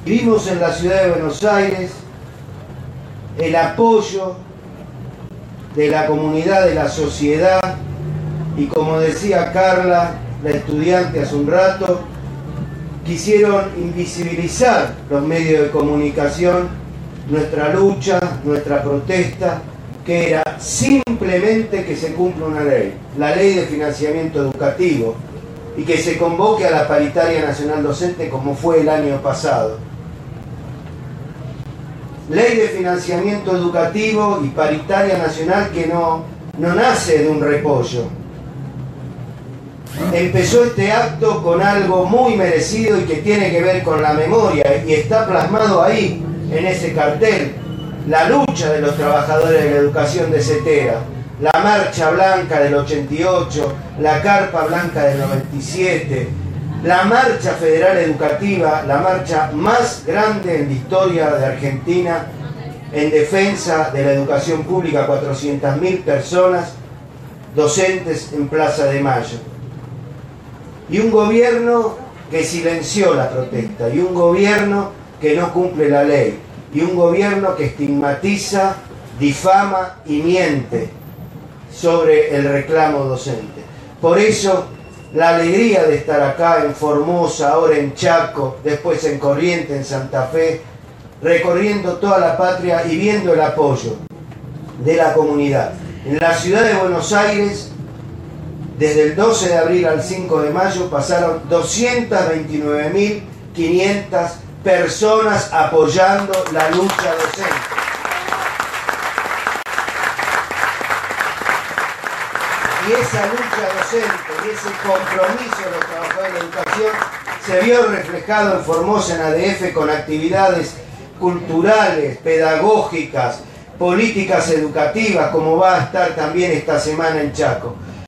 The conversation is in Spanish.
Vimos en la ciudad de Buenos Aires el apoyo de la comunidad, de la sociedad, y como decía Carla, la estudiante hace un rato, quisieron invisibilizar los medios de comunicación nuestra lucha, nuestra protesta, que era simplemente que se cumpla una ley, la ley de financiamiento educativo, y que se convoque a la paritaria nacional docente como fue el año pasado. Ley de financiamiento educativo y paritaria nacional que no nace de un repollo. Empezó este acto con algo muy merecido y que tiene que ver con la memoria, y está plasmado ahí, en ese cartel, la lucha de los trabajadores de la educación de Cetera, la marcha blanca del 88, la carpa blanca del 97, la marcha federal educativa, la marcha más grande en la historia de Argentina en defensa de la educación pública, 400.000 personas docentes en Plaza de Mayo. Y un gobierno que silenció la protesta, y un gobierno que no cumple la ley, y un gobierno que estigmatiza, difama y miente sobre el reclamo docente. Por eso, la alegría de estar acá en Formosa, ahora en Chaco, después en Corrientes, en Santa Fe, recorriendo toda la patria y viendo el apoyo de la comunidad. En la ciudad de Buenos Aires, desde el 12 de abril al 5 de mayo, pasaron 229.500 personas apoyando la lucha docente. Y esa lucha docente y ese compromiso de los trabajadores de la educación se vio reflejado en Formosa, en ADF, con actividades culturales, pedagógicas, políticas educativas, como va a estar también esta semana en Chaco.